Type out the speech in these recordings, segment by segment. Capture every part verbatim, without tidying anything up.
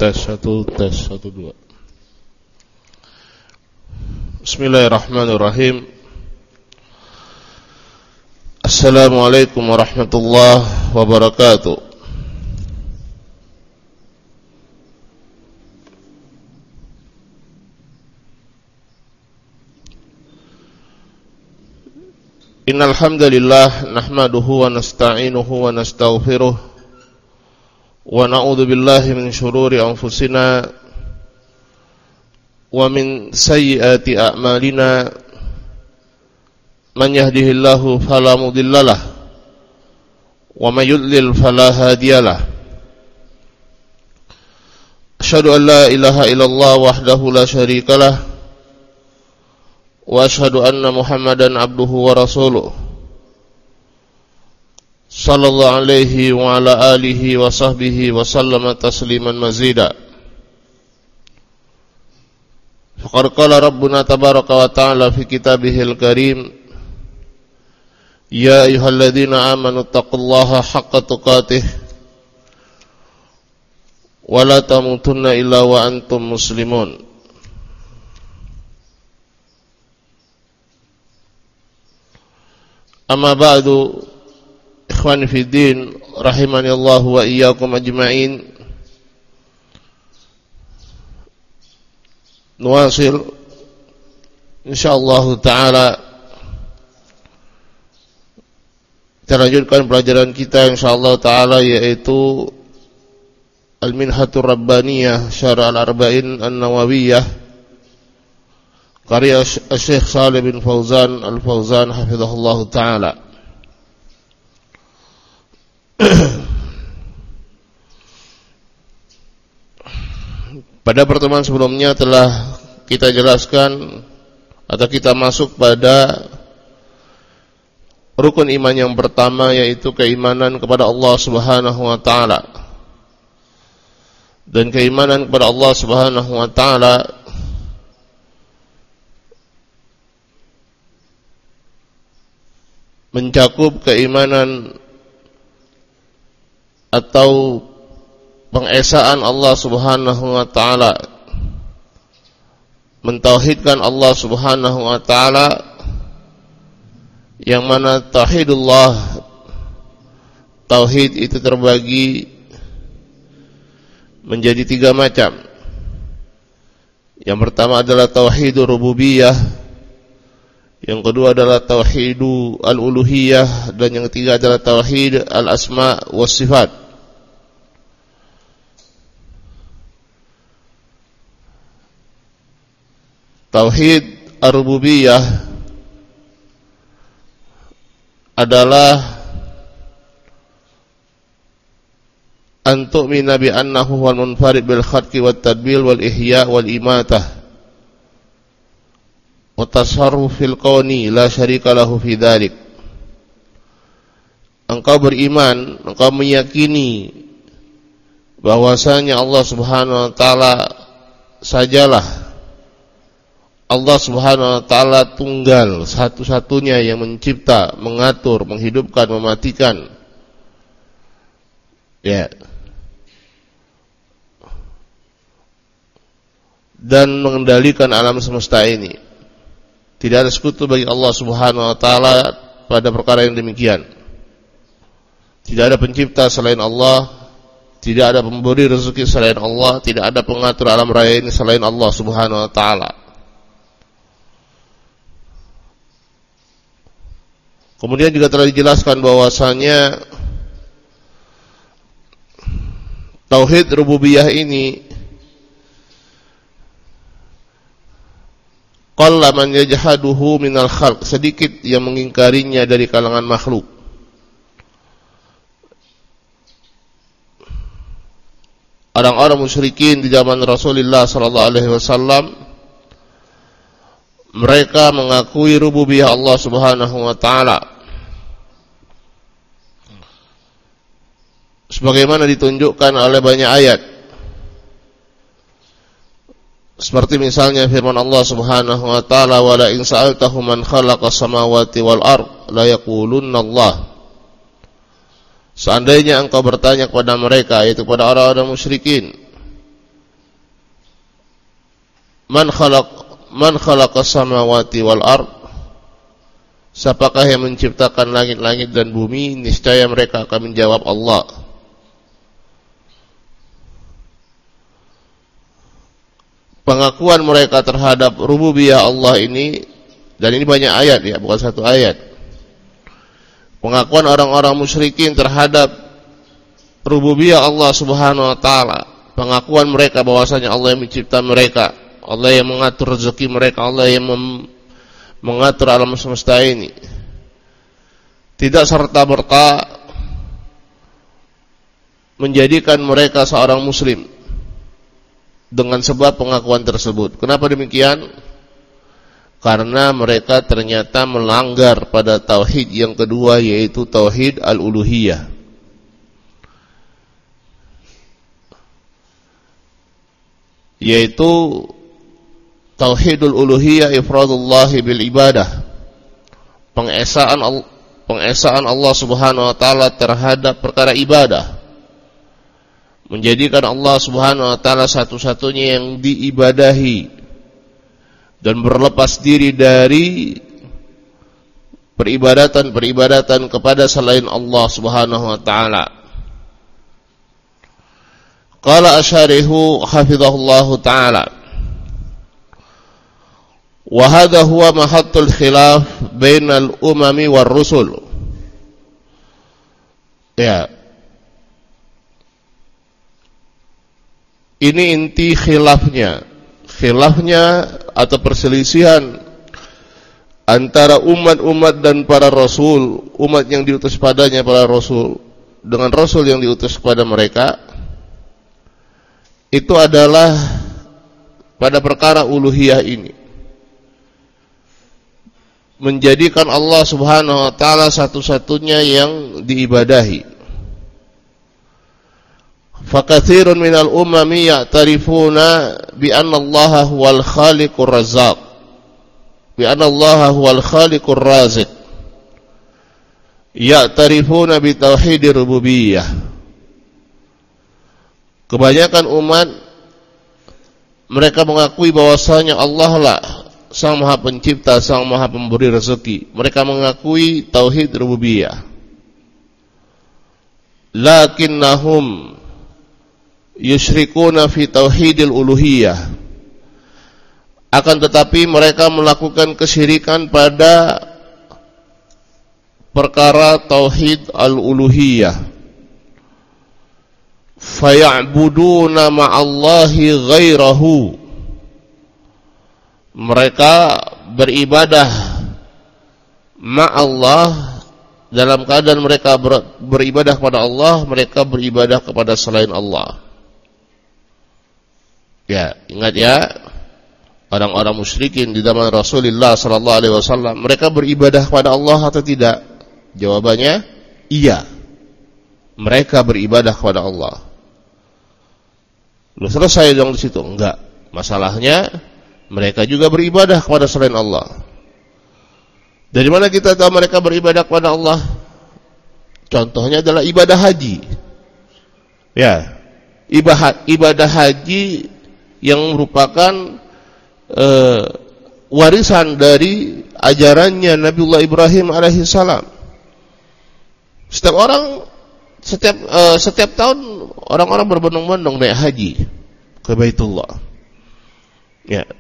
tes satu tes satu dua. Bismillahirrahmanirrahim. Assalamualaikum warahmatullahi wabarakatuh. Innal hamdalillah nahmaduhu wa nasta'inuhu wa nastaghfiruh wa na'udzu billahi min shururi anfusina wa min sayyiati a'malina. Man yahdihillahu fala mudhillalah wa may yudlil fala hadiyalah. Asyhadu an la ilaha illallah wahdahu la syarikalah wa asyhadu anna Muhammadan abduhu wa rasuluh sallallahu alaihi wa ala alihi wa sahbihi wa sallama tasliman mazida. Faqad qala rabbuna tabaraka wa ta'ala fi kitabihil karim, ya ayyuhalladzina amanu taqullaha haqqa tuqatih wa la tamutunna illa wa antum muslimun. Amma ba'du, ikhwani fi din, rahimani Allah wa iyyakum ajma'in. Nuwasil insyaallah taala, kita lanjutkan pelajaran kita insyaallah taala, yaitu Al-Minhatur Rabbaniyah Syarh Al-Arba'in An-Nawawiyah karya Syekh Shalih bin Fauzan Al-Fauzan hafizahullah ta'ala. Pada pertemuan sebelumnya telah kita jelaskan atau kita masuk pada rukun iman yang pertama, yaitu keimanan kepada Allah Subhanahu wa ta'ala. Dan keimanan kepada Allah Subhanahu wa ta'ala mencakup keimanan atau pengesaan Allah Subhanahu wa ta'ala, mentauhidkan Allah Subhanahu wa ta'ala, yang mana tauhidullah, tauhid itu terbagi menjadi tiga macam. Yang pertama adalah tauhidur rububiyah, yang kedua adalah tauhidu al-uluhiyah, dan yang ketiga adalah tauhid al-asma was sifat. Tauhid ar-rububiyah adalah an tu'mina bi annahu wal munfarid bil khalqi wat tadbir wal ihya wal imatah wa tasarruf fil kauni la syarika lahu fi dzalik. Engkau beriman, engkau meyakini bahwasanya Allah Subhanahu wa taala sajalah Allah Subhanahu wa ta'ala tunggal, satu-satunya yang mencipta, mengatur, menghidupkan, mematikan. Ya. Dan mengendalikan alam semesta ini. Tidak ada sekutu bagi Allah Subhanahu wa ta'ala pada perkara yang demikian. Tidak ada pencipta selain Allah, tidak ada pemberi rezeki selain Allah, tidak ada pengatur alam raya ini selain Allah Subhanahu wa ta'ala. Kemudian juga telah dijelaskan bahwasanya tauhid rububiyah ini qalla man yajhaduhu minal khalq, sedikit yang mengingkarinya dari kalangan makhluk. Orang-orang musyrikin di zaman Rasulullah sallallahu alaihi wasallam, mereka mengakui rububiyah Allah Subhanahu wa ta'ala sebagaimana ditunjukkan oleh banyak ayat, seperti misalnya firman Allah Subhanahu wa ta'ala, wa la in sa'altahum man khalaqas samawati wal ard la yaqulunna Allah. Seandainya engkau bertanya kepada mereka, yaitu kepada orang-orang musyrikin, Man khalaq man khalaqas samawati wal ard, siapakah yang menciptakan langit-langit dan bumi? Niscaya mereka akan menjawab Allah. Pengakuan mereka terhadap rububiyah Allah ini, dan ini banyak ayat ya, bukan satu ayat. Pengakuan orang-orang musyrikin terhadap rububiyah Allah Subhanahu wa taala, pengakuan mereka bahwasanya Allah yang mencipta mereka, Allah yang mengatur rezeki mereka, Allah yang mem- mengatur alam semesta ini, tidak serta-merta menjadikan mereka seorang muslim dengan sebab pengakuan tersebut. Kenapa demikian? Karena mereka ternyata melanggar pada tauhid yang kedua, yaitu tauhid al-uluhiyah. Yaitu tauhidul uluhiyah, ifradullah bil ibadah. Pengesaan pengesaan Allah Subhanahu wa taala terhadap perkara ibadah. Menjadikan Allah Subhanahu wa taala satu-satunya yang diibadahi dan berlepas diri dari peribadatan-peribadatan kepada selain Allah Subhanahu wa taala. Qala asyarihu hafizahullahu taala, wa hadha huwa mahattul khilaf bainal umami war rusul. Ya, ini inti khilafnya, khilafnya atau perselisihan antara umat-umat dan para rasul, umat yang diutus padanya para rasul dengan rasul yang diutus kepada mereka, itu adalah pada perkara uluhiyah ini, menjadikan Allah Subhanahu wa taala satu-satunya yang diibadahi. Fakatsirun minal umami ya'tarifuna bi anna Allah huwal khaliqur razzaq, bi anna Allah huwal khaliqur raziq, ya'tarifuna bi tauhidir rububiyah. Kebanyakan umat mereka mengakui bahwasanya Allah lah Sang Maha Pencipta, Sang Maha Pemberi rezeki. Mereka mengakui tauhid rububiyah. Lakinnahum yusyrikuna fi tauhidil uluhiyah. Akan tetapi mereka melakukan kesyirikan pada perkara tauhid al-uluhiyah. Faya'buduna ma'allahi ghairahu. Mereka beribadah ma'allah, dalam keadaan mereka ber, beribadah kepada Allah, mereka beribadah kepada selain Allah. Ya, ingat ya, orang-orang musyrikin di zaman Rasulullah sallallahu alaihi wasallam, mereka beribadah kepada Allah atau tidak? Jawabannya iya. Mereka beribadah kepada Allah. Lu selesai dong di situ? Enggak. Masalahnya mereka juga beribadah kepada selain Allah. Dari mana kita tahu mereka beribadah kepada Allah? Contohnya adalah ibadah haji. Ya, ibadah ibadah haji yang merupakan uh, warisan dari ajarannya Nabiullah Ibrahim alaihissalam. Setiap orang, setiap uh, setiap tahun orang-orang berbondong-bondong naik haji ke Baitullah. Ya.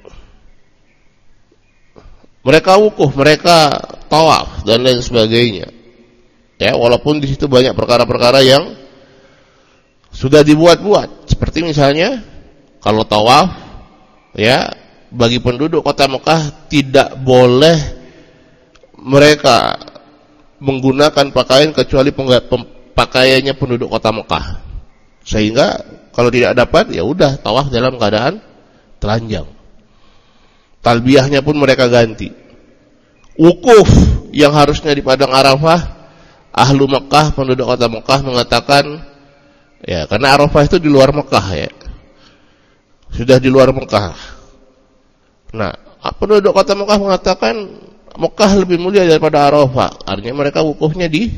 Mereka wukuf, mereka tawaf dan lain sebagainya. Ya, walaupun di situ banyak perkara-perkara yang sudah dibuat-buat. Seperti misalnya kalau tawaf, ya, bagi penduduk kota Mekah tidak boleh mereka menggunakan pakaian kecuali pakaiannya penduduk kota Mekah. Sehingga kalau tidak dapat, ya udah tawaf dalam keadaan telanjang. Talbiyahnya pun mereka ganti. Wukuf yang harusnya di padang Arafah, ahlu Mekah, penduduk kota Mekah mengatakan, ya, karena Arafah itu di luar Mekah, ya, sudah di luar Mekah. Nah, penduduk kota Mekah mengatakan Mekah lebih mulia daripada Arafah. Artinya mereka wukufnya di,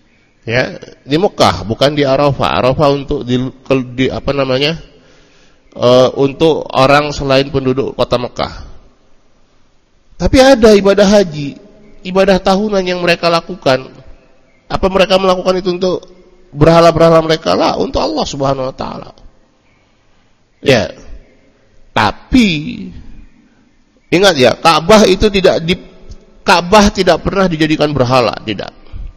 ya, di Mekah, bukan di Arafah. Arafah untuk di, di apa namanya, uh, untuk orang selain penduduk kota Mekah. Tapi ada ibadah haji, ibadah tahunan yang mereka lakukan. Apa mereka melakukan itu untuk berhala-berhala mereka? Lah, untuk Allah Subhanahu wa taala. Ya. Tapi ingat ya, Ka'bah itu tidak di Ka'bah tidak pernah dijadikan berhala, tidak.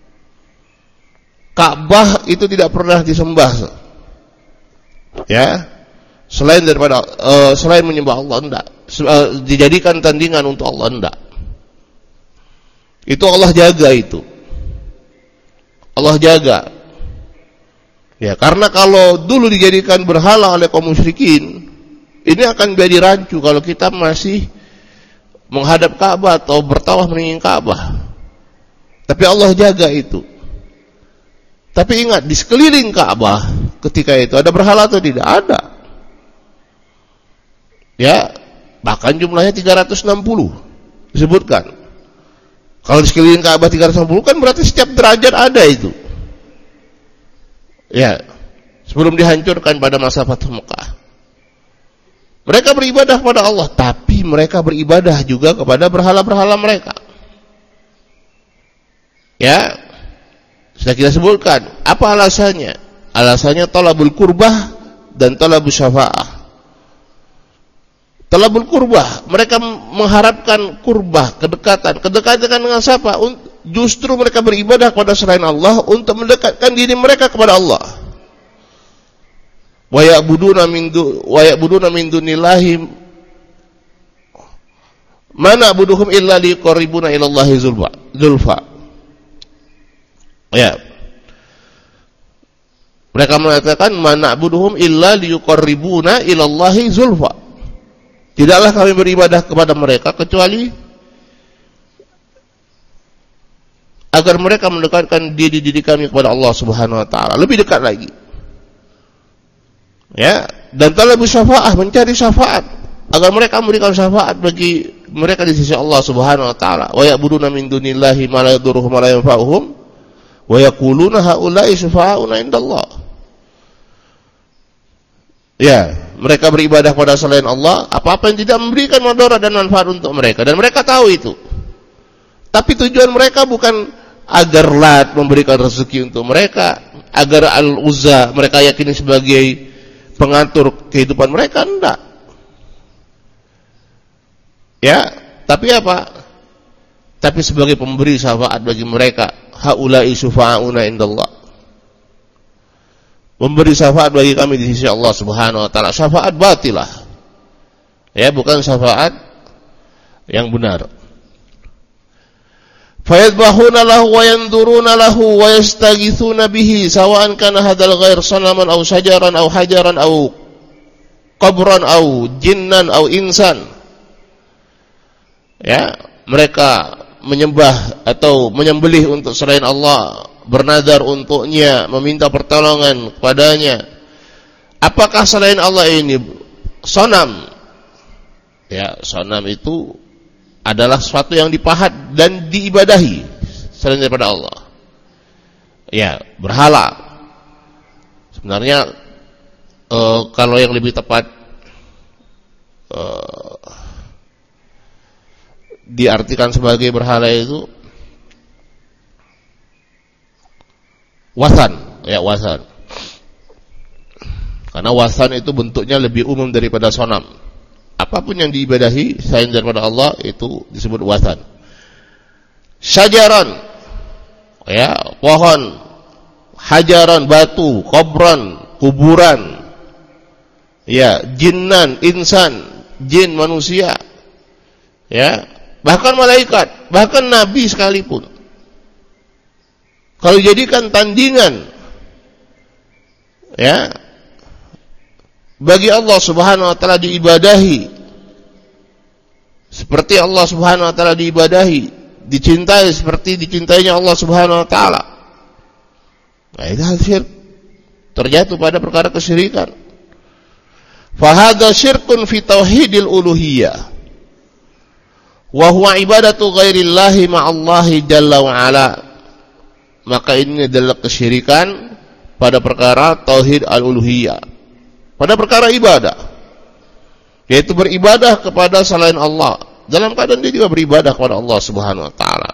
Ka'bah itu tidak pernah disembah. Ya. Selain daripada uh, selain menyembah Allah, enggak. Uh, dijadikan tandingan untuk Allah, enggak. Itu Allah jaga itu. Allah jaga. Ya, karena kalau dulu dijadikan berhala oleh kaum musyrikin, ini akan jadi rancu kalau kita masih menghadap Ka'bah atau bertawaf meninggi Ka'bah. Tapi Allah jaga itu. Tapi ingat, di sekeliling Ka'bah ketika itu ada berhala atau tidak? Ada. Ya, bahkan jumlahnya tiga ratus enam puluh disebutkan. Kalau di sekeliling Ka'bah tiga ratus enam puluh kan berarti setiap derajat ada itu. Ya, sebelum dihancurkan pada masa Fathu Mekah. Mereka beribadah kepada Allah, tapi mereka beribadah juga kepada berhala-berhala mereka. Ya, sudah kita sebutkan. Apa alasannya? Alasannya talabul qurbah dan talabul syafa'ah. Talabul qurbah, mereka mengharapkan qurbah, kedekatan. Kedekatan dengan siapa? Justru mereka beribadah kepada selain Allah untuk mendekatkan diri mereka kepada Allah. Wa ya'buduna min du wa ya'buduna min dunillahi ma na'buduhum illa liqarribuna ila Allahi zulfa. Zulfa. Ya. Mereka mengatakan ma na'buduhum illa liqarribuna ila Allahi zulfa. Tidaklah kami beribadah kepada mereka kecuali agar mereka mendekatkan diri-diri kami kepada Allah Subhanahu wa taala, lebih dekat lagi. Ya, dan talabus syafa'ah, mencari syafaat agar mereka memberikan syafaat bagi mereka di sisi Allah Subhanahu wa taala. Wa ya'buduna min dunillahi ma la yadurruhum wa la yanfa'uhum wa yaquluna haula'i syufa'auna indallah. Ya, mereka beribadah pada selain Allah, apa-apa yang tidak memberikan mudarat dan manfaat untuk mereka, dan mereka tahu itu. Tapi tujuan mereka bukan agar Lat memberikan rezeki untuk mereka, agar Al-Uzza mereka yakini sebagai pengatur kehidupan mereka, enggak. Ya, tapi apa? Tapi sebagai pemberi syafaat bagi mereka, haula'i syufa'auna indallah. Memberi syafaat bagi kami di sisi Allah Subhanahu wa taala. Syafaat batilah. Ya, bukan syafaat yang benar. Fayadbahuna lahu wa yanduruna lahu wa yastaghithuna bihi sawa'an kana hadzal ghair sanaman aw syajaran aw hajaran aw qabran aw jinnan aw insan. Ya, mereka menyembah atau menyembelih untuk selain Allah, bernadar untuknya, meminta pertolongan kepadanya. Apakah selain Allah ini sonam? Ya, sonam itu adalah sesuatu yang dipahat dan diibadahi selain daripada Allah. Ya, berhala. Sebenarnya uh, kalau yang lebih tepat uh, diartikan sebagai berhala itu wasan, ya wasan. Karena wasan itu bentuknya lebih umum daripada sonam. Apapun yang diibadahi selain daripada Allah itu disebut wasan. Syajaran, ya pohon, hajaran batu, kubran kuburan, ya jinnan insan, jin manusia, ya bahkan malaikat, bahkan nabi sekalipun. Kalau jadikan tandingan, ya bagi Allah Subhanahu wa taala diibadahi seperti Allah Subhanahu wa taala diibadahi, dicintai seperti dicintainya Allah Subhanahu wa taala. Nah, itu hal syirik, terjatuh pada perkara kesyirikan. Fa hadza syirkun fi tauhidil uluhiyah wa huwa ibadatu ghairillahi ma'allahi jalla wa ala. Maka ini adalah kesyirikan pada perkara tauhid al-uluhiyah, pada perkara ibadah. yaitu beribadah kepada selain Allah, dalam keadaan dia juga beribadah kepada Allah Subhanahu wa taala.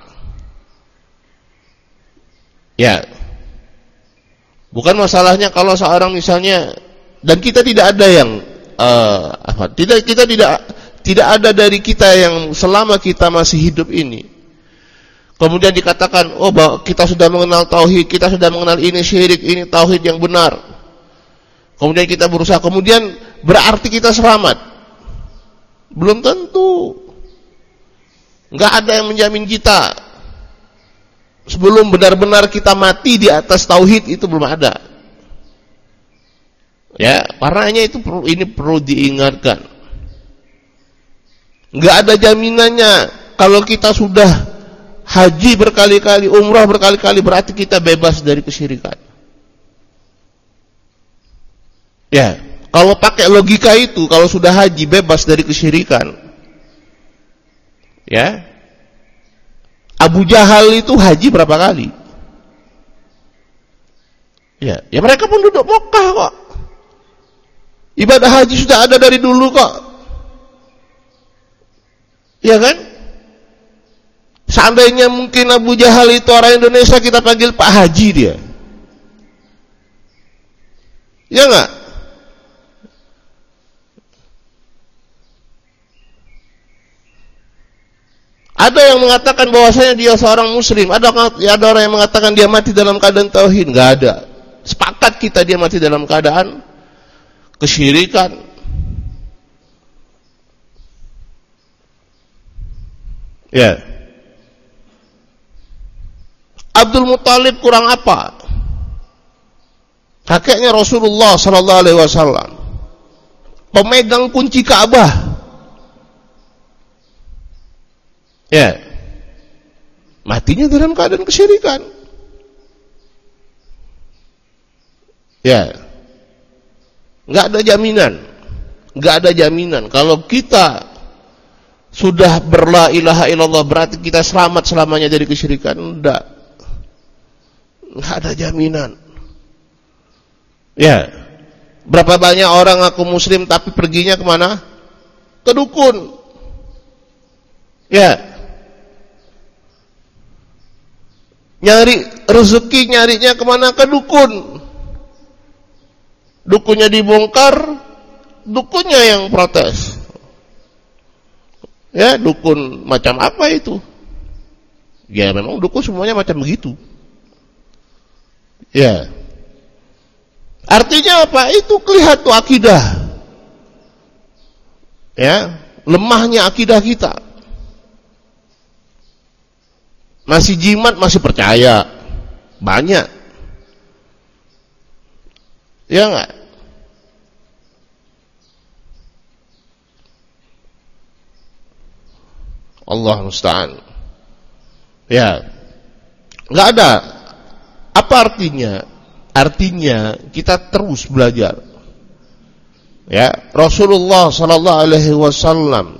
Ya. Bukan masalahnya kalau seorang misalnya, dan kita tidak ada yang uh, apa? Tidak kita tidak tidak ada dari kita yang selama kita masih hidup ini kemudian dikatakan, oh bahwa kita sudah mengenal tauhid, kita sudah mengenal ini syirik, ini tauhid yang benar. Kemudian kita berusaha, kemudian berarti kita selamat. Belum tentu. Enggak ada yang menjamin kita. Sebelum benar-benar kita mati di atas tauhid itu belum ada. Ya, karenanya itu perlu, ini perlu diingatkan. Enggak ada jaminannya kalau kita sudah haji berkali-kali, umrah berkali-kali berarti kita bebas dari kesyirikan. Ya, kalau pakai logika itu, kalau sudah haji bebas dari kesyirikan. Ya. Abu Jahal itu haji berapa kali? Ya, ya mereka pun duduk Mekah kok. Ibadah haji sudah ada dari dulu kok. Ya kan? Seandainya mungkin Abu Jahal itu orang Indonesia, kita panggil Pak Haji dia. Ya enggak? Ada yang mengatakan bahwasanya dia seorang muslim, ada ada orang yang mengatakan dia mati dalam keadaan tauhid, enggak ada. Sepakat kita dia mati dalam keadaan kesyirikan. Ya. Abdul Muthalib kurang apa? Kakeknya Rasulullah sallallahu alaihi wasallam, pemegang kunci Ka'bah. Ya, matinya dalam keadaan kesyirikan. Ya, nggak ada jaminan, nggak ada jaminan. Kalau kita sudah berla ilaha illallah berarti kita selamat selamanya dari kesyirikan. Enggak, nggak ada jaminan. Ya, berapa banyak orang ngaku muslim tapi perginya kemana? Ke dukun. Ya. Nyari rezeki, nyarinya kemana? Ke dukun. Dukunnya dibongkar, dukunnya yang protes. Ya, dukun macam apa itu? Ya memang dukun semuanya macam begitu. Ya. Artinya apa? Itu kelihatan akidah. Ya, lemahnya akidah kita. Masih jimat, masih percaya. Banyak. Ya enggak? Allah musta'an. Ya. Enggak ada. Apa artinya? Artinya kita terus belajar. Ya, Rasulullah sallallahu alaihi wasallam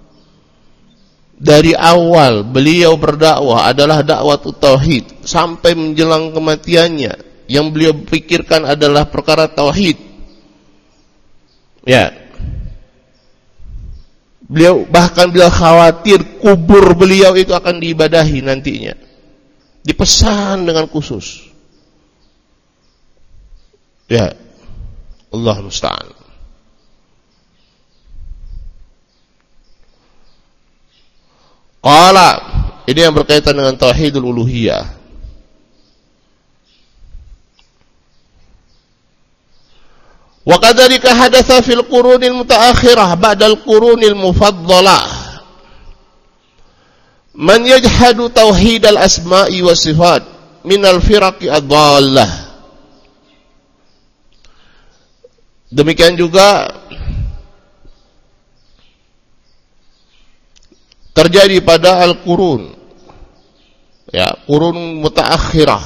dari awal beliau berdakwah adalah dakwah tauhid sampai menjelang kematiannya. Yang beliau pikirkan adalah perkara tauhid. Ya. Beliau bahkan beliau khawatir kubur beliau itu akan diibadahi nantinya. Dipesan dengan khusus. Ya. Allah musta'an. Qala, ini yang berkaitan dengan tauhidul uluhiyah. Wa kadzalika hadatsa fil qurunil mutaakhirah ba'dal qurunil mufaddalah man yajhadu tauhidal asma'i was sifat minal firaqi ad-dhallah. Demikian juga terjadi pada al-qurun, ya, qurun mutaakhirah,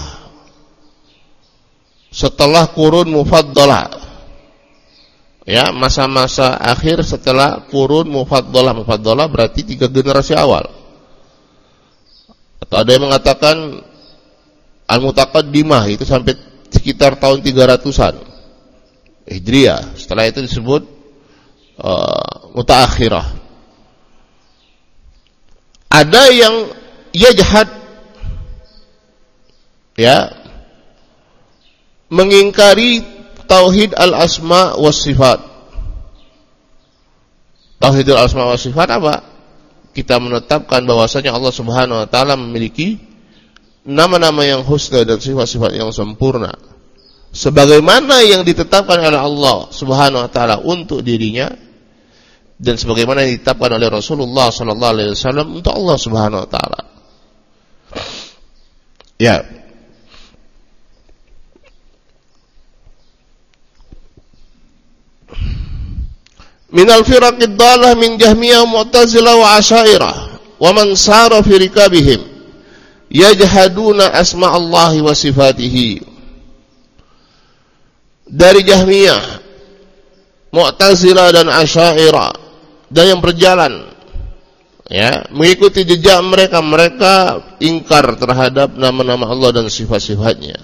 setelah qurun mufaddalah, ya, masa-masa akhir setelah qurun mufaddalah. Mufaddalah berarti tiga generasi awal. Atau ada yang mengatakan al-mutaqaddimah itu sampai sekitar tahun tiga ratusan Hijriah. Setelah itu disebut uh, mutaakhirah. Ada yang yajhad, ya, mengingkari tauhid al-asma was sifat. Tauhid al-asma was sifat apa? Kita menetapkan bahwasanya Allah Subhanahu wa taala memiliki nama-nama yang husna dan sifat-sifat yang sempurna, sebagaimana yang ditetapkan oleh Allah Subhanahu wa taala untuk dirinya dan sebagaimana yang ditetapkan oleh Rasulullah sallallahu alaihi wasallam untuk Allah Subhanahu wa taala. Ya. Minal firaqid dalah min Jahmiyah Mu'tazilah wa Asy'ariyah wa man sara fi rikabihim yajhaduna asma Allah wa sifatihi. Dari Jahmiyah, Mu'tazilah dan Asy'ariyah dan yang berjalan, ya, mengikuti jejak mereka, mereka ingkar terhadap nama-nama Allah dan sifat-sifatnya.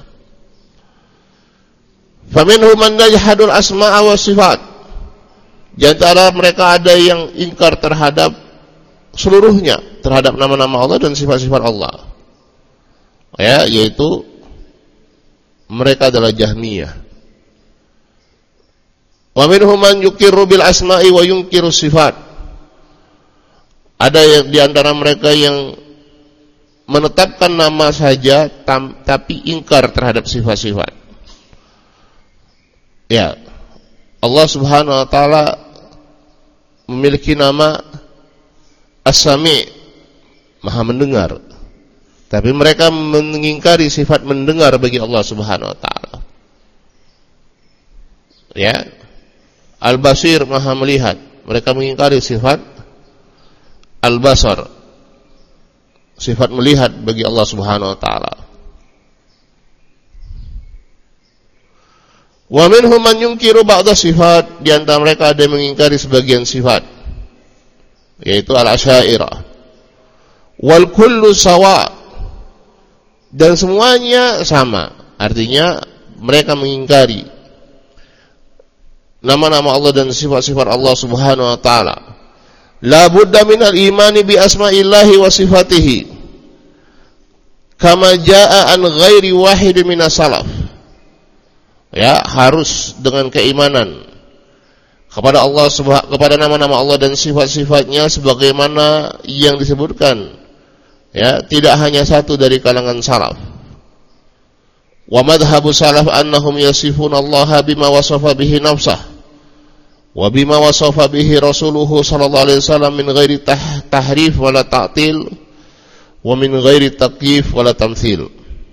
Faminhum man yajhadul asma'a wa sifat. Di antara mereka ada yang ingkar terhadap seluruhnya, terhadap nama-nama Allah dan sifat-sifat Allah. Ya, yaitu mereka adalah Jahmiyah. Wa minhum man yuqirru bil asma'i wa yunkiru sifat. Ada yang di antara mereka yang menetapkan nama saja tam, tapi ingkar terhadap sifat-sifat. Ya, Allah Subhanahu wa taala memiliki nama As-Sami', Maha mendengar. Tapi mereka mengingkari sifat mendengar bagi Allah Subhanahu wa taala. Ya. Al-Basir, Maha melihat. Mereka mengingkari sifat Al-Basar, sifat melihat bagi Allah Subhanahu wa taala. Wa minhum man yunkiru ba'da sifat. Di antara mereka ada yang mengingkari sebagian sifat, yaitu al-Asy'ariyah. Wal kullu sawa. Dan semuanya sama. Artinya mereka mengingkari nama-nama Allah dan sifat-sifat Allah Subhanahu wa taala. La budda minal imani bi asma'illahi wa sifatihi kama jaa an ghairi wahid minas salaf. Ya, harus dengan keimanan kepada Allah, kepada nama-nama Allah dan sifat-sifatnya sebagaimana yang disebutkan, ya, tidak hanya satu dari kalangan salaf. Wa madhhabu salaf annahum yasifuna Allah bima wasafa bihi nafsah wa bima wasafa bihi rasuluhu sallallahu alaihi wasallam min ghairi tahrif wala ta'til wa min ghairi takyif wala tamthil.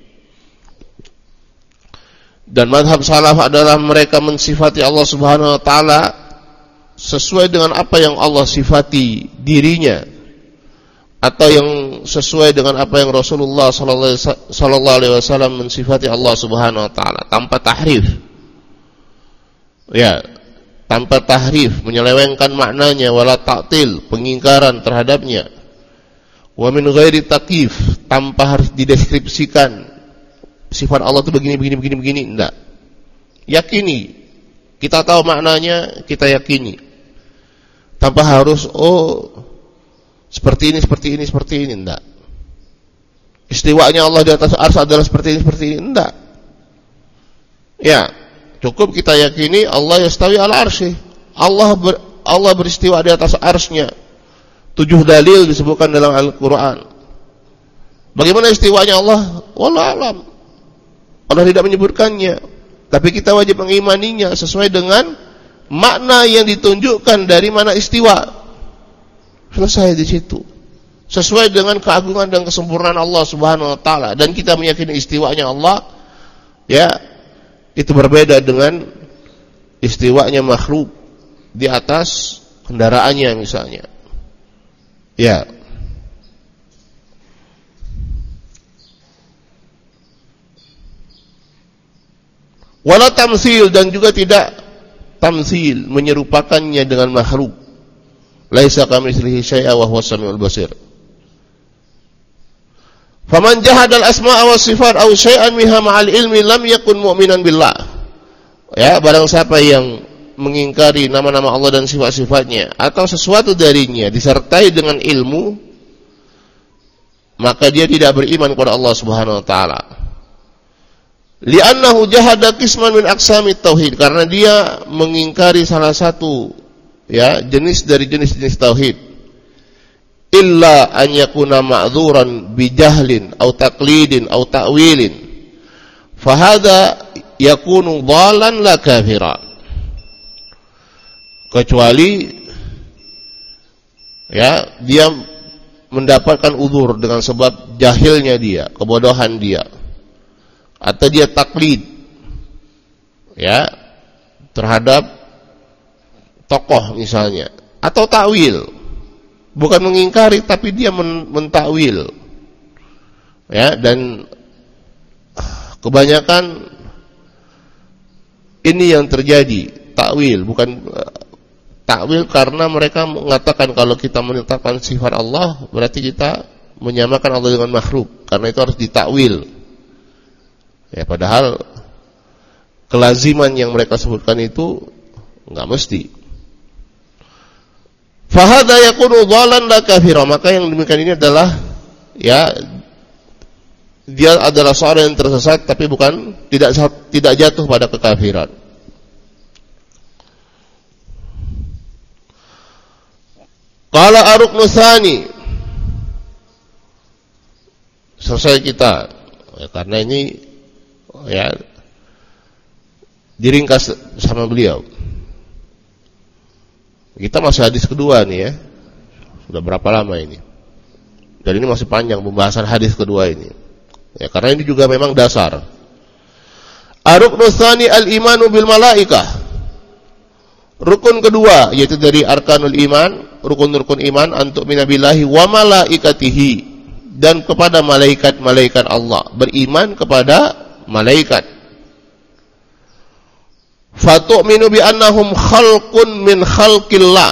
Dan madhab salaf adalah mereka mensifati Allah Subhanahu wa taala sesuai dengan apa yang Allah sifati dirinya, atau yang sesuai dengan apa yang Rasulullah sallallahu alaihi wasallam mensifati Allah Subhanahu wa taala, tanpa tahrif. Ya, tanpa tahrif, menyelewengkan maknanya, wala ta'til, pengingkaran terhadapnya. Wa min ghairi takyif, tanpa harus dideskripsikan sifat Allah itu begini begini begini begini, enggak. Yakini, kita tahu maknanya, kita yakini. Tanpa harus oh seperti ini, seperti ini, seperti ini, enggak. Istiwanya Allah di atas arsy adalah seperti ini, seperti ini, enggak. Ya, cukup kita yakini Allah yastawi ala arsy. Allah ber, Allah beristiwa di atas arsy-Nya. Tujuh dalil disebutkan dalam Al-Qur'an. Bagaimana istiwanya Allah? Wallahu a'lam. Allah tidak menyebutkannya, tapi kita wajib mengimaninya sesuai dengan makna yang ditunjukkan dari mana istiwa. Selesai di situ. Sesuai dengan keagungan dan kesempurnaan Allah Subhanahu wa taala, dan kita meyakini istiwanya Allah, ya, itu berbeda dengan istiwanya makhluk di atas kendaraannya misalnya. Ya. Wala tamtsil, dan juga tidak tamtsil, menyerupakannya dengan makhluk. Laisa kamitslihi syai'a wa huwas samiul basir. Faman jahadal asma'a was sifat aw syai'an minha ma'al ilmi lam yakun mu'minan billah. Ya, barang siapa yang mengingkari nama-nama Allah dan sifat-sifatnya atau sesuatu darinya disertai dengan ilmu, maka dia tidak beriman kepada Allah Subhanahu wa taala. Li'annahu jahada qisman min aqsamit tauhid, karena dia mengingkari salah satu ya jenis dari jenis-jenis tauhid. Illa an yakuna ma'dzuran bijahlin aw taqlidin aw ta'wilin, fahada yakunu dhalan la kafira. Kecuali ya dia mendapatkan uzur dengan sebab jahilnya dia, kebodohan dia, atau dia taklid ya terhadap tokoh misalnya, atau takwil, bukan mengingkari tapi dia men mentakwil ya. Dan kebanyakan ini yang terjadi, takwil, bukan takwil karena mereka mengatakan kalau kita menetapkan sifat Allah berarti kita menyamakan Allah dengan makhluk, karena itu harus ditakwil. Ya, padahal kelaziman yang mereka sebutkan itu enggak mesti. Fahada yakunu dhalan la kafira, maka yang demikian ini adalah ya dia adalah seorang yang tersesat tapi bukan tidak tidak jatuh pada kekafiran. Qala ar-ruknu tsani. Selesai kita ya, karena ini ya diringkas sama beliau. Kita masih hadis kedua nih ya. Sudah berapa lama ini? Dan ini masih panjang pembahasan hadis kedua ini. Ya, karena ini juga memang dasar. Ar-ruknu tsani al-imanu bil malaikah. Rukun kedua yaitu dari arkanul iman, rukun-rukun iman, antuk minabillahi wa malaikatihi, dan kepada malaikat-malaikat Allah, beriman kepada malaikat. Fatu'minu bi annahum khalqun min khalqillah.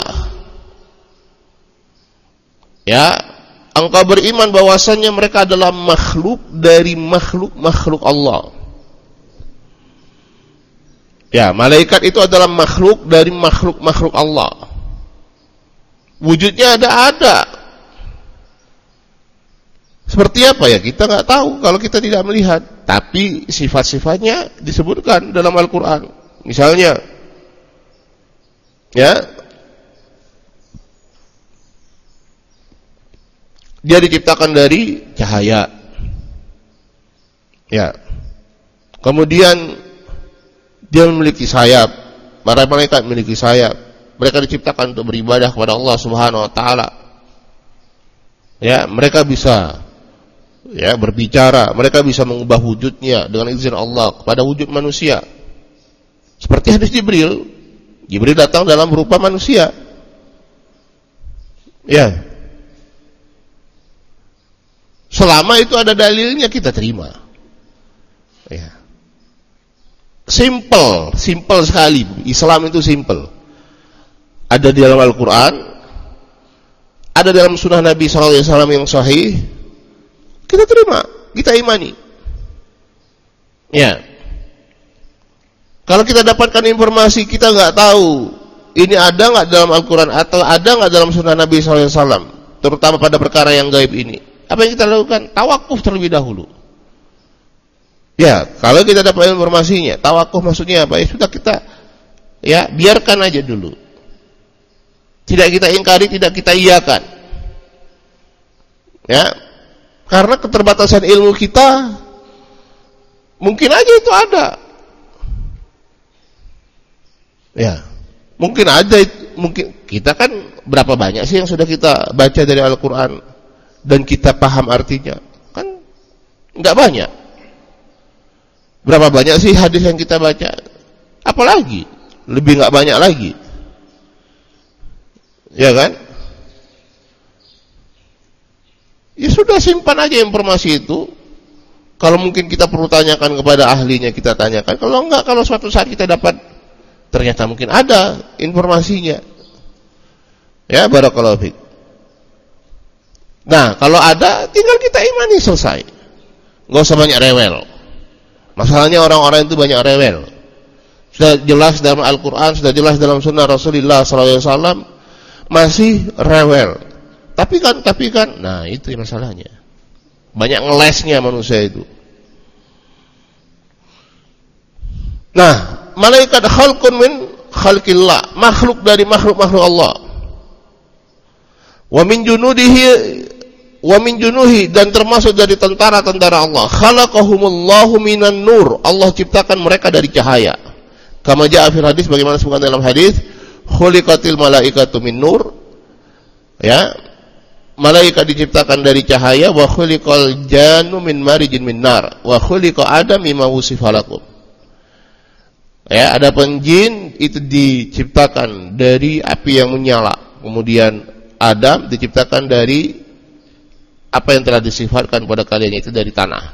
Ya, engkau beriman bahwasannya mereka adalah makhluk dari makhluk-makhluk Allah. Ya, malaikat itu adalah makhluk dari makhluk-makhluk Allah. Wujudnya ada-ada. Seperti apa ya? Kita nggak tahu kalau kita tidak melihat. Tapi sifat-sifatnya disebutkan dalam Al-Quran. Misalnya, ya, dia diciptakan dari cahaya. Ya. Kemudian dia memiliki sayap. Para malaikat memiliki sayap. Mereka diciptakan untuk beribadah kepada Allah Subhanahu wa taala. Ya, mereka bisa ya berbicara, mereka bisa mengubah wujudnya dengan izin Allah kepada wujud manusia. Seperti hadis Jibril. Jibril datang dalam berupa manusia. Ya. Selama itu ada dalilnya kita terima. Ya. Simple, simple sekali. Islam itu simple. Ada di dalam Al-Quran, ada dalam sunnah Nabi shallallahu alaihi wasallam yang sahih. Kita terima, kita imani. Ya. Kalau kita dapatkan informasi kita nggak tahu ini ada nggak dalam Al-Quran atau ada nggak dalam sunnah Nabi shallallahu alaihi wasallam, terutama pada perkara yang gaib ini, apa yang kita lakukan? Tawakuf terlebih dahulu. Ya, kalau kita dapat informasinya, tawakuf maksudnya apa? Ya sudah kita ya biarkan aja dulu. Tidak kita ingkari, tidak kita iyakan. Ya. Karena keterbatasan ilmu kita mungkin aja itu ada. Ya. Mungkin aja mungkin kita kan berapa banyak sih yang sudah kita baca dari Al-Qur'an dan kita paham artinya? Kan enggak banyak. Berapa banyak sih hadis yang kita baca? Apalagi lebih enggak banyak lagi. Ya kan? Ya sudah, simpan aja informasi itu. Kalau mungkin kita perlu tanyakan kepada ahlinya, kita tanyakan. Kalau enggak, kalau suatu saat kita dapat ternyata mungkin ada informasinya. Ya, barakallahu fiik. Nah, kalau ada tinggal kita imani, selesai. Enggak usah banyak rewel. Masalahnya orang-orang itu banyak rewel. sudah jelas dalam Al-Quran, sudah jelas dalam Sunnah Rasulullah sallallahu alaihi wasallam, masih rewel. Tapi kan, tapi kan, nah itu masalahnya. Banyak ngelesnya manusia itu. Nah, malaikat khalqun min khalqillah, makhluk dari makhluk-makhluk Allah. Wa min junudihi wa min junuhi, dan termasuk dari tentara-tentara Allah. Khalaqahumullahu minan nur, Allah ciptakan mereka dari cahaya. Kama jaa fil hadis, bagaimana disebutkan dalam hadis, khuliqatil malaikatu min nur. Ya, malaikat diciptakan dari cahaya. Wa khuliqal jannu min marijin min nar. Wa khuliqa adam mimma wusifa lakum. Ya, adapun jin itu diciptakan dari api yang menyala. Kemudian Adam diciptakan dari apa yang telah disifatkan pada kalian, itu dari tanah.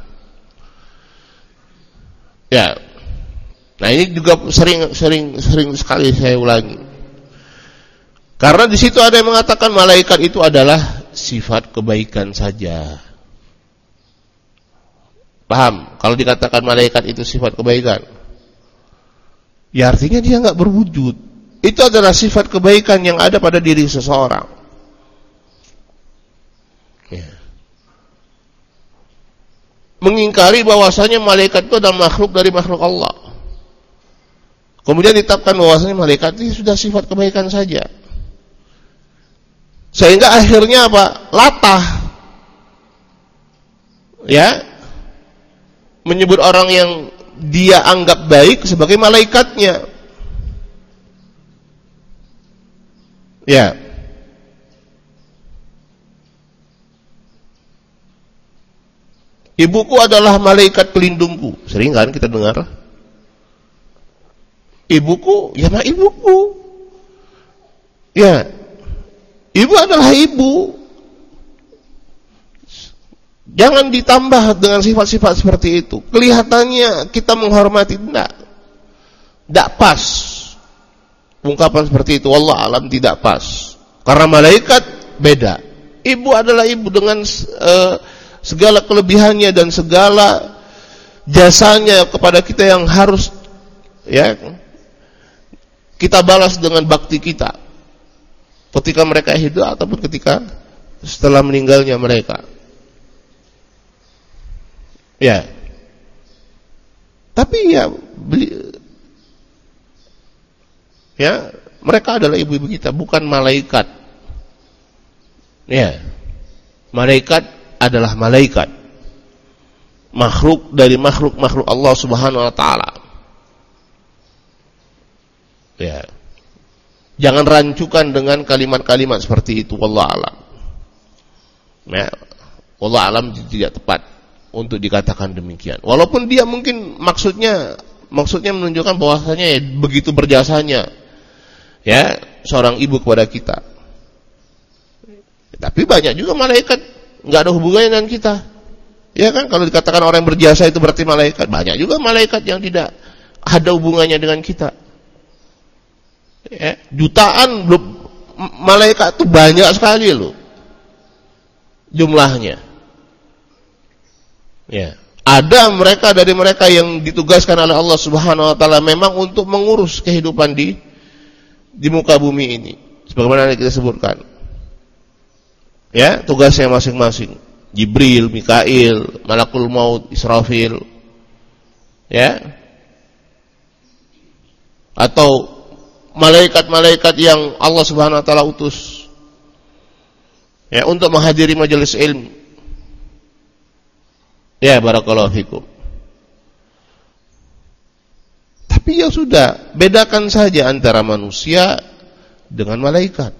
Ya. Nah, ini juga sering sering sering sekali saya ulangi. Karena di situ ada yang mengatakan malaikat itu adalah sifat kebaikan saja. Paham? Kalau dikatakan malaikat itu sifat kebaikan, ya artinya dia enggak berwujud. Itu adalah sifat kebaikan yang ada pada diri seseorang. Ya. Mengingkari bahwasanya malaikat itu adalah makhluk dari makhluk Allah. Kemudian ditetapkan bahwasanya malaikat itu sudah sifat kebaikan saja. Sehingga akhirnya apa? Latah. Ya. Menyebut orang yang dia anggap baik sebagai malaikatnya. Ya. Ibuku adalah malaikat pelindungku. Sering kan kita dengar? Ibuku, ya mah ibuku. Ya. Ibu adalah ibu. Jangan ditambah dengan sifat-sifat seperti itu. Kelihatannya kita menghormati, enggak. Enggak pas. Ungkapan seperti itu, wallah alam, tidak pas. Karena malaikat beda. Ibu adalah ibu dengan uh, segala kelebihannya dan segala jasanya kepada kita yang harus, ya, kita balas dengan bakti kita ketika mereka hidup ataupun ketika setelah meninggalnya mereka. Ya. Tapi ya beli, ya, mereka adalah ibu-ibu kita, bukan malaikat. Ya. Malaikat adalah malaikat. Makhluk dari makhluk-makhluk Allah Subhanahu wa taala. Ya. Jangan rancukan dengan kalimat-kalimat seperti itu, wallah alam. Ya. Wallah alam tidak tepat untuk dikatakan demikian. Walaupun dia mungkin maksudnya maksudnya menunjukkan bahwasanya ya, begitu berjasanya ya seorang ibu kepada kita. Tapi banyak juga malaikat enggak ada hubungannya dengan kita. Ya kan, kalau dikatakan orang yang berjasa itu berarti malaikat. Banyak juga malaikat yang tidak ada hubungannya dengan kita. Ya, jutaan malaikat itu banyak sekali loh jumlahnya. Ya, ada mereka dari mereka yang ditugaskan oleh Allah Subhanahu wa taala memang untuk mengurus kehidupan di di muka bumi ini. Sebagaimana kita sebutkan. Ya, tugasnya masing-masing. Jibril, Mikail, Malakul Maut, Israfil. Ya. Atau malaikat-malaikat yang Allah Subhanahu wa taala utus ya untuk menghadiri majelis ilmu. Ya, barakallahu fikum. Tapi ya sudah, bedakan saja antara manusia dengan malaikat.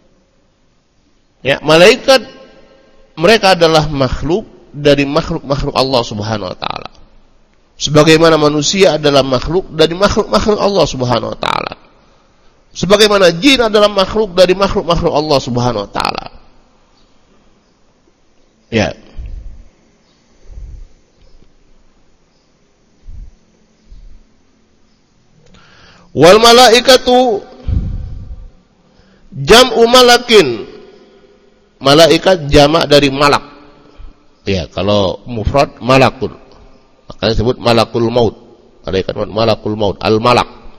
Ya, malaikat mereka adalah makhluk dari makhluk-makhluk Allah Subhanahu wa taala. Sebagaimana manusia adalah makhluk dari makhluk-makhluk Allah Subhanahu wa taala. Sebagaimana jin adalah makhluk dari makhluk-makhluk Allah Subhanahu wa taala. Ya. Wal malaikatu jam'u malakin. Malaikat jamak dari malak. Ya, kalau mufrad malakun. Makanya disebut malakul maut. Malaikat malakul maut, al malak.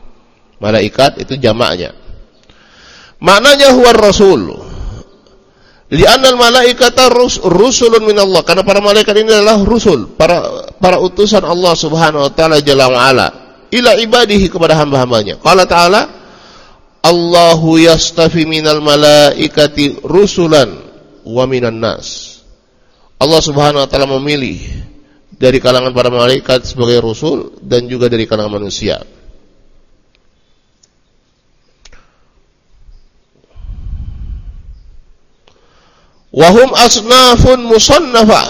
Malaikat itu jamaknya. Maknanya huwa rasul. Li'anna al-malaikata rusulun minallah, karena para malaikat ini adalah rusul, para para utusan Allah Subhanahu wa taala jalla wa ala ila ibadihi, kepada hamba-hambanya. Qala ta'ala, Allahu yastafi minal malaikati rusulan wa minan nas. Allah Subhanahu wa taala memilih dari kalangan para malaikat sebagai rasul dan juga dari kalangan manusia. Wahum asnafun musannafah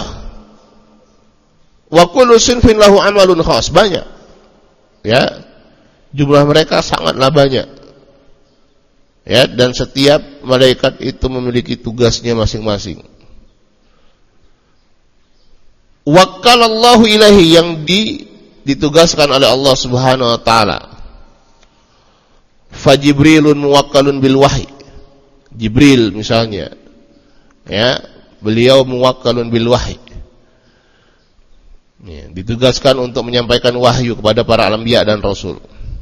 wa kullu sinfin lahu amalun khas. Banyak, ya, jumlah mereka sangatlah banyak, ya, dan setiap malaikat itu memiliki tugasnya masing-masing. Wakkalallahu ilahi, yang di, ditugaskan oleh Allah Subhanahu wa taala. Fa Jibrilun muwakkalun bil wahyi. Jibril misalnya, ya, beliau muwakkalun bil wahyi, ya, ditugaskan untuk menyampaikan wahyu kepada para anbiya dan rasul.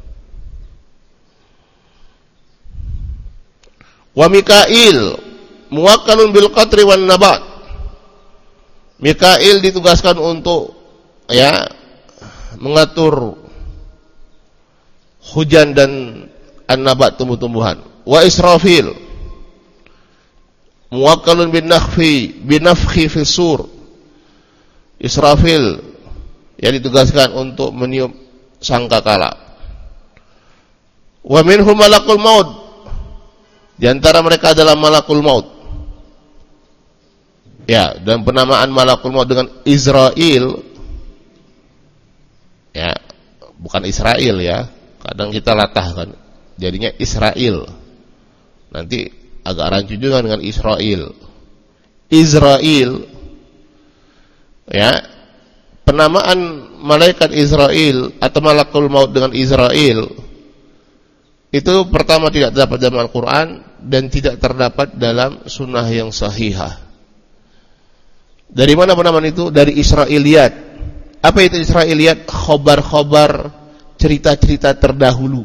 Wa Mikail muwakkalun bil qatri wan nabat. Mikail ditugaskan untuk, ya, mengatur hujan dan an-nabat, tumbuh-tumbuhan. Wa Israfil muwakkalun bin nakhfi binafkhi fi sur. Israfil yang ditugaskan untuk meniup sangkakala. Wa minhum malakul maut, di antara mereka adalah malakul maut. Ya, dan penamaan malakul maut dengan Israel, ya, bukan Israel, ya. Kadang kita latah kan, jadinya Israel. Nanti agak rancu juga dengan Israel. Israel, ya, penamaan malaikat Israel atau malakul maut dengan Israel itu pertama tidak terdapat dalam Al-Quran dan tidak terdapat dalam sunnah yang sahihah. Dari mana penamaan itu? Dari Israiliyat. Apa itu Israiliyat? Khobar-khobar, cerita-cerita terdahulu,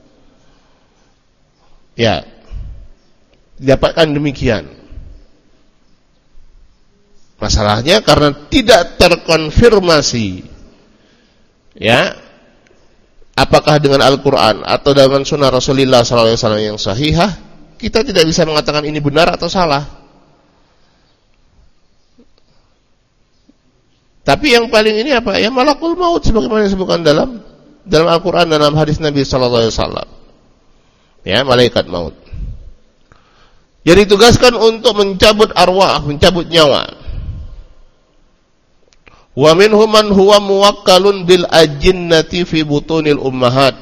ya, didapatkan demikian. Masalahnya karena tidak terkonfirmasi, ya, apakah dengan Al-Quran atau dengan sunnah Rasulullah shallallahu alaihi wasallam yang sahihah, kita tidak bisa mengatakan ini benar atau salah. Tapi yang paling ini apa? Ya, malakul maut, sebagaimana disebutkan dalam dalam Al-Quran dan dalam hadis Nabi shallallahu alaihi wasallam. Ya, malaikat maut. Jadi ditugaskan untuk mencabut arwah, mencabut nyawa. Wa minhum man huwa muwakkalun bil ajinnati fi butunil ummahat.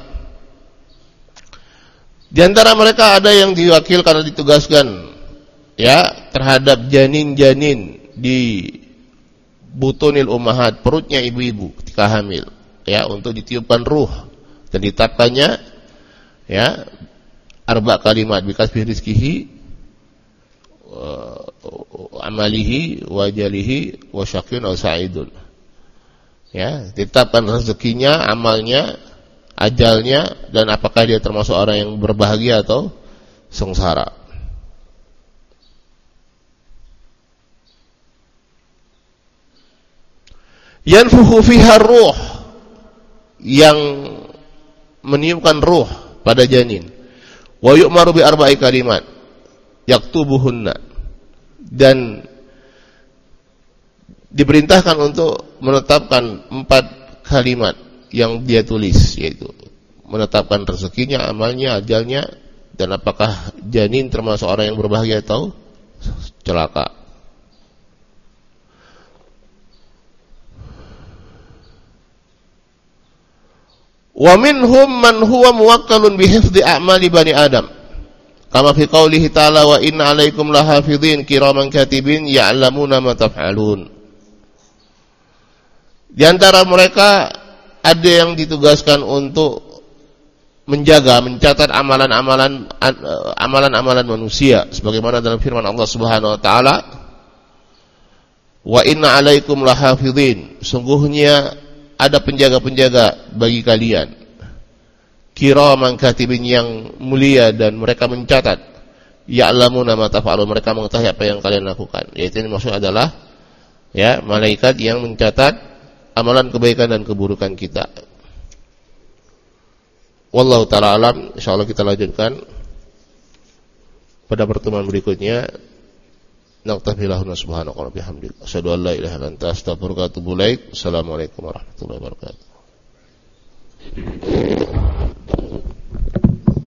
Di antara mereka ada yang diwakilkan atau ditugaskan, ya, terhadap janin-janin di butunil ummahat, perutnya ibu-ibu ketika hamil, ya, untuk ditiupkan ruh dan ditatanya, ya, arba kalimat bikasbi rizkihi amalihi wajalihi wasyakin aw sa'idun, ya, ditetapkan rezekinya, amalnya, ajalnya, dan apakah dia termasuk orang yang berbahagia atau sengsara. Yanfuhu fiha ruh, yang meniupkan ruh pada janin. Wa yu'maru bi arba'i kalimat yaktubuhunna, dan diperintahkan untuk menetapkan empat kalimat yang dia tulis, yaitu menetapkan rezekinya, amalnya, ajalnya, dan apakah janin termasuk orang yang berbahagia atau celaka. Wa minhum man huwa muwakkalun bi hifdzi a'mali bani Adam. Kama fi qoulihi ta'ala wa inna 'alaikum lahafidhin kiraman katibin ya'lamuna ma taf'alun. Di antara mereka ada yang ditugaskan untuk menjaga, mencatat amalan-amalan amalan-amalan manusia, sebagaimana dalam firman Allah Subhanahu wa taala, wa inna 'alaikum lahafidhin, sungguhnya ada penjaga-penjaga bagi kalian kiraman katibin yang mulia dan mereka mencatat, ya'lamuna ma taf'alun, mereka mengetahui apa yang kalian lakukan. Yaitu ini maksud adalah ya malaikat yang mencatat amalan kebaikan dan keburukan kita. Wallahu ta'ala alam. Insyaallah kita lanjutkan pada pertemuan berikutnya. Naqtafilahuna subhanaka wa bihamdika asyhadu an la ilaha illa anta astaghfiruka wa atubu ilaik. Assalamualaikum warahmatullahi wabarakatuh.